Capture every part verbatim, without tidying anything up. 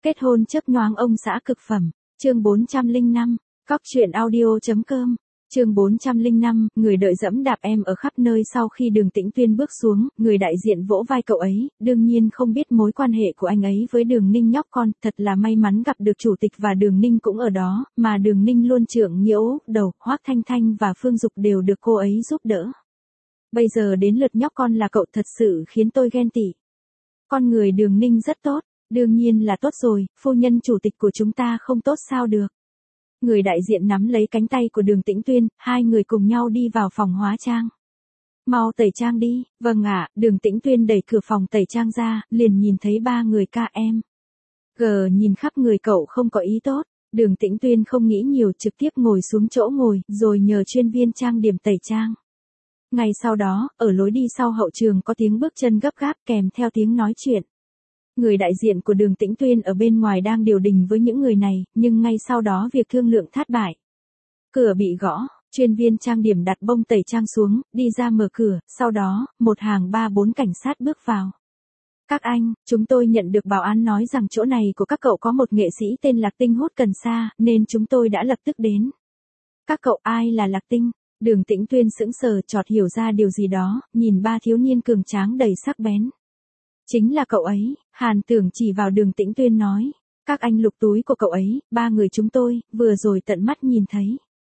Kết hôn chớp nhoáng ông xã cực phẩm, chương bốn trăm lẻ năm, cóc truyện audio chấm com. Chương bốn trăm lẻ năm, người đợi dẫm đạp em ở khắp nơi. Sau khi Đường Tĩnh Tuyên bước xuống, người đại diện vỗ vai cậu ấy, đương nhiên không biết mối quan hệ của anh ấy với Đường Ninh nhóc con, thật là may mắn gặp được chủ tịch và Đường Ninh cũng ở đó, mà Đường Ninh luôn trượng nhiễu đầu, Hoác Thanh Thanh và Phương Dục đều được cô ấy giúp đỡ. Bây giờ đến lượt nhóc con là cậu, thật sự khiến tôi ghen tị. Con người Đường Ninh rất tốt, đương nhiên là tốt rồi, phu nhân chủ tịch của chúng ta không tốt sao được. Người đại diện nắm lấy cánh tay của Đường Tĩnh Tuyên, hai người cùng nhau đi vào phòng hóa trang. Mau tẩy trang đi. Vâng ạ. Đường Tĩnh Tuyên đẩy cửa phòng tẩy trang ra, liền nhìn thấy ba người ca em. Gờ nhìn khắp người cậu không có ý tốt. Đường Tĩnh Tuyên không nghĩ nhiều, trực tiếp ngồi xuống chỗ ngồi, rồi nhờ chuyên viên trang điểm tẩy trang. Ngay sau đó, ở lối đi sau hậu trường có tiếng bước chân gấp gáp kèm theo tiếng nói chuyện. Người đại diện của Đường Tĩnh Tuyên ở bên ngoài đang điều đình với những người này, nhưng ngay sau đó việc thương lượng thất bại. Cửa bị gõ, chuyên viên trang điểm đặt bông tẩy trang xuống, đi ra mở cửa, sau đó, một hàng ba bốn cảnh sát bước vào. Các anh, chúng tôi nhận được báo án nói rằng chỗ này của các cậu có một nghệ sĩ tên Lạc Tinh hút cần sa, nên chúng tôi đã lập tức đến. Các cậu ai là Lạc Tinh? Đường Tĩnh Tuyên sững sờ chợt hiểu ra điều gì đó, nhìn ba thiếu niên cường tráng đầy sắc bén. Chính là cậu ấy, Hàn Tưởng chỉ vào Đường Tĩnh Tuyên nói. Các anh lục túi của cậu ấy, ba người chúng tôi, vừa rồi tận mắt nhìn thấy.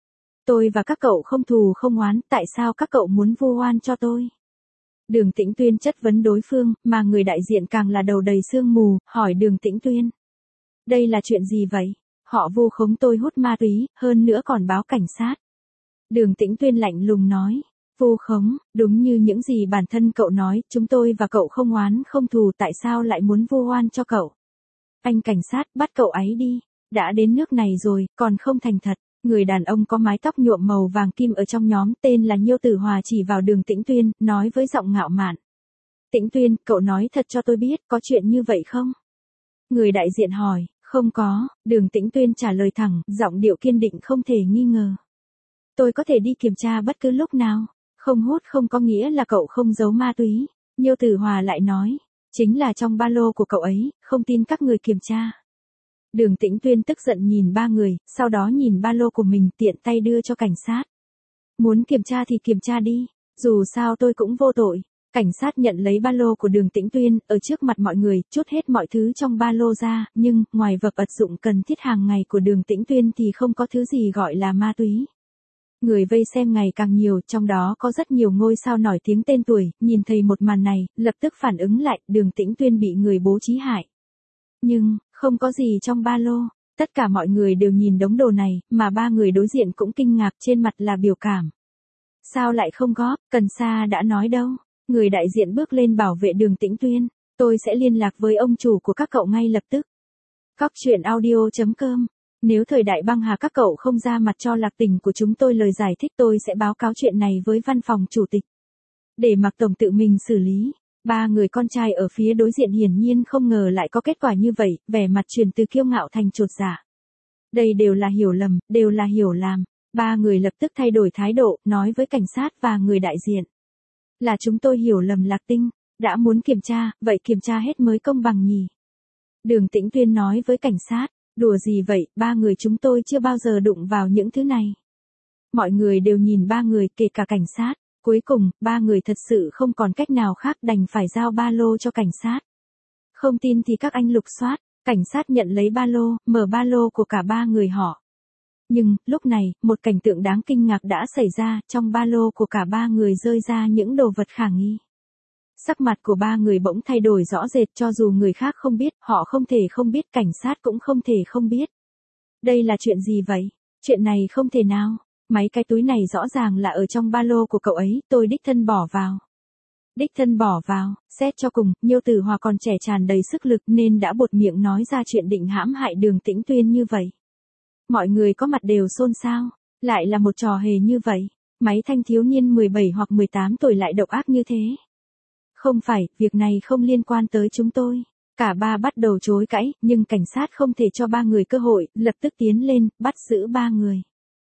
Tôi và các cậu không thù không oán, tại sao các cậu muốn vu oan cho tôi? Đường Tĩnh Tuyên chất vấn đối phương, mà người đại diện càng là đầu đầy sương mù, hỏi Đường Tĩnh Tuyên. Đây là chuyện gì vậy? Họ vu khống tôi hút ma túy, hơn nữa còn báo cảnh sát. Đường Tĩnh Tuyên lạnh lùng nói. Vu khống, đúng như những gì bản thân cậu nói, chúng tôi và cậu không oán không thù, tại sao lại muốn vu oan cho cậu? Anh cảnh sát, bắt cậu ấy đi. Đã đến nước này rồi, còn không thành thật. Người đàn ông có mái tóc nhuộm màu vàng kim ở trong nhóm tên là Nhiêu Tử Hòa chỉ vào Đường Tĩnh Tuyên, nói với giọng ngạo mạn. Tĩnh Tuyên, cậu nói thật cho tôi biết, có chuyện như vậy không? Người đại diện hỏi, không có. Đường Tĩnh Tuyên trả lời thẳng, giọng điệu kiên định không thể nghi ngờ. Tôi có thể đi kiểm tra bất cứ lúc nào. Không hút không có nghĩa là cậu không giấu ma túy. Nhiêu Tử Hòa lại nói, chính là trong ba lô của cậu ấy, không tin các người kiểm tra. Đường Tĩnh Tuyên tức giận nhìn ba người, sau đó nhìn ba lô của mình tiện tay đưa cho cảnh sát. Muốn kiểm tra thì kiểm tra đi, dù sao tôi cũng vô tội. Cảnh sát nhận lấy ba lô của Đường Tĩnh Tuyên, ở trước mặt mọi người, trút hết mọi thứ trong ba lô ra, nhưng, ngoài vật vật dụng cần thiết hàng ngày của Đường Tĩnh Tuyên thì không có thứ gì gọi là ma túy. Người vây xem ngày càng nhiều, trong đó có rất nhiều ngôi sao nổi tiếng tên tuổi, nhìn thấy một màn này, lập tức phản ứng lại, Đường Tĩnh Tuyên bị người bố trí hại. Nhưng, không có gì trong ba lô, tất cả mọi người đều nhìn đống đồ này, mà ba người đối diện cũng kinh ngạc, trên mặt là biểu cảm. Sao lại không góp, cần sa đã nói đâu. Người đại diện bước lên bảo vệ Đường Tĩnh Tuyên, tôi sẽ liên lạc với ông chủ của các cậu ngay lập tức. Cóc truyện audio chấm com. Nếu thời đại băng hà các cậu không ra mặt cho Lạc Tình của chúng tôi lời giải thích, tôi sẽ báo cáo chuyện này với văn phòng chủ tịch. Để mặc tổng tự mình xử lý. Ba người con trai ở phía đối diện hiển nhiên không ngờ lại có kết quả như vậy, vẻ mặt chuyển từ kiêu ngạo thành chột dạ. Đây đều là hiểu lầm, đều là hiểu lầm. Ba người lập tức thay đổi thái độ, nói với cảnh sát và người đại diện. Là chúng tôi hiểu lầm Lạc Tinh, đã muốn kiểm tra, vậy kiểm tra hết mới công bằng nhỉ. Đường Tĩnh Tuyên nói với cảnh sát. Đùa gì vậy, ba người chúng tôi chưa bao giờ đụng vào những thứ này. Mọi người đều nhìn ba người, kể cả cảnh sát. Cuối cùng, ba người thật sự không còn cách nào khác, đành phải giao ba lô cho cảnh sát. Không tin thì các anh lục soát. Cảnh sát nhận lấy ba lô, mở ba lô của cả ba người họ. Nhưng, lúc này, một cảnh tượng đáng kinh ngạc đã xảy ra, trong ba lô của cả ba người rơi ra những đồ vật khả nghi. Sắc mặt của ba người bỗng thay đổi rõ rệt, cho dù người khác không biết, họ không thể không biết, cảnh sát cũng không thể không biết. Đây là chuyện gì vậy? Chuyện này không thể nào. Mấy cái túi này rõ ràng là ở trong ba lô của cậu ấy, tôi đích thân bỏ vào. Đích thân bỏ vào, xét cho cùng, Nhiêu Tử Hòa còn trẻ tràn đầy sức lực nên đã buột miệng nói ra chuyện định hãm hại Đường Tĩnh Tuyên như vậy. Mọi người có mặt đều xôn xao, lại là một trò hề như vậy. Mấy thanh thiếu niên mười bảy hoặc mười tám tuổi lại độc ác như thế. Không phải, việc này không liên quan tới chúng tôi. Cả ba bắt đầu chối cãi, nhưng cảnh sát không thể cho ba người cơ hội, lập tức tiến lên, bắt giữ ba người.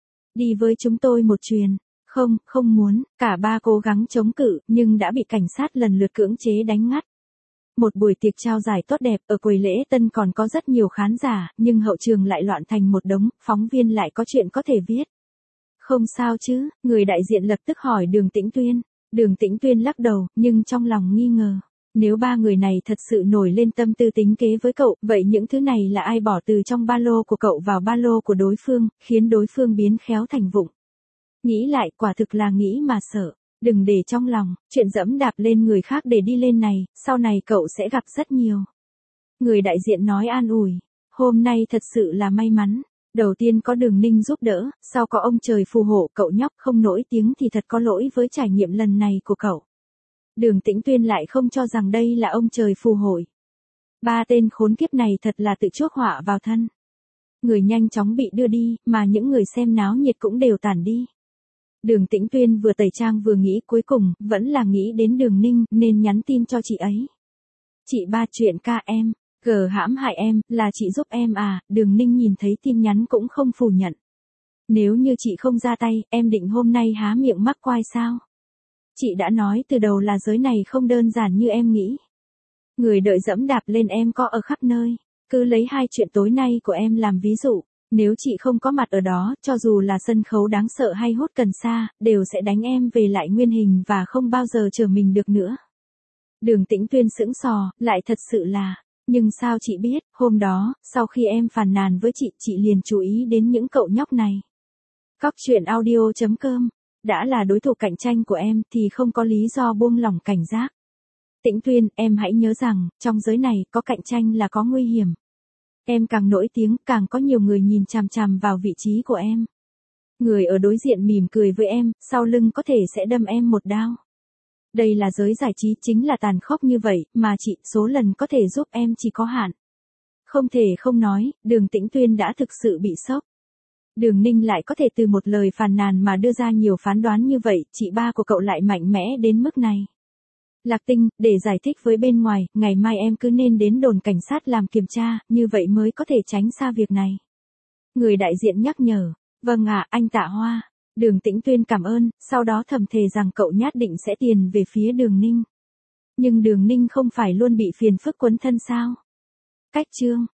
Đi với chúng tôi một chuyền. Không, không muốn, cả ba cố gắng chống cự, nhưng đã bị cảnh sát lần lượt cưỡng chế đánh ngắt. một buổi tiệc trao giải tốt đẹp ở quầy lễ tân còn có rất nhiều khán giả, nhưng hậu trường lại loạn thành một đống, phóng viên lại có chuyện có thể viết. Không sao chứ, người đại diện lập tức hỏi Đường Tĩnh Tuyên. Đường Tĩnh Tuyên lắc đầu, nhưng trong lòng nghi ngờ. Nếu ba người này thật sự nổi lên tâm tư tính kế với cậu, vậy những thứ này là ai bỏ từ trong ba lô của cậu vào ba lô của đối phương, khiến đối phương biến khéo thành vụng. Nghĩ lại, quả thực là nghĩ mà sợ. Đừng để trong lòng, chuyện dẫm đạp lên người khác để đi lên này, sau này cậu sẽ gặp rất nhiều. Người đại diện nói an ủi. Hôm nay thật sự là may mắn. Đầu tiên có Đường Ninh giúp đỡ, sau có ông trời phù hộ, cậu nhóc không nổi tiếng thì thật có lỗi với trải nghiệm lần này của cậu. Đường Tĩnh Tuyên lại không cho rằng đây là ông trời phù hộ. Ba tên khốn kiếp này thật là tự chuốc họa vào thân. Người nhanh chóng bị đưa đi, mà những người xem náo nhiệt cũng đều tản đi. Đường Tĩnh Tuyên vừa tẩy trang vừa nghĩ, cuối cùng, vẫn là nghĩ đến Đường Ninh, nên nhắn tin cho chị ấy. Chị ba, chuyện ca em, gờ hãm hại em, là chị giúp em à? Đường Ninh nhìn thấy tin nhắn cũng không phủ nhận. Nếu như chị không ra tay, em định hôm nay há miệng mắc quai sao? Chị đã nói từ đầu là giới này không đơn giản như em nghĩ. Người đợi dẫm đạp lên em có ở khắp nơi. Cứ lấy hai chuyện tối nay của em làm ví dụ. Nếu chị không có mặt ở đó, cho dù là sân khấu đáng sợ hay hút cần sa, đều sẽ đánh em về lại nguyên hình và không bao giờ trở mình được nữa. Đường Tĩnh Tuyên sững sờ, lại thật sự là, nhưng sao chị biết, hôm đó, sau khi em phàn nàn với chị, chị liền chú ý đến những cậu nhóc này. Cóc truyện audio chấm com, đã là đối thủ cạnh tranh của em thì không có lý do buông lỏng cảnh giác. Tĩnh Tuyên, em hãy nhớ rằng, trong giới này, có cạnh tranh là có nguy hiểm. Em càng nổi tiếng, càng có nhiều người nhìn chằm chằm vào vị trí của em. Người ở đối diện mỉm cười với em, sau lưng có thể sẽ đâm em một đao. Đây là giới giải trí, chính là tàn khốc như vậy, mà chị, số lần có thể giúp em chỉ có hạn. Không thể không nói, Đường Tĩnh Tuyên đã thực sự bị sốc. Đường Ninh lại có thể từ một lời phàn nàn mà đưa ra nhiều phán đoán như vậy, chị ba của cậu lại mạnh mẽ đến mức này. Lạc Tinh, để giải thích với bên ngoài, ngày mai em cứ nên đến đồn cảnh sát làm kiểm tra, như vậy mới có thể tránh xa việc này. Người đại diện nhắc nhở. Vâng ạ, anh Tạ Hoa. Đường Tĩnh Tuyên cảm ơn, sau đó thầm thề rằng cậu nhát định sẽ tiền về phía Đường Ninh. Nhưng Đường Ninh không phải luôn bị phiền phức quấn thân sao? Cách chương.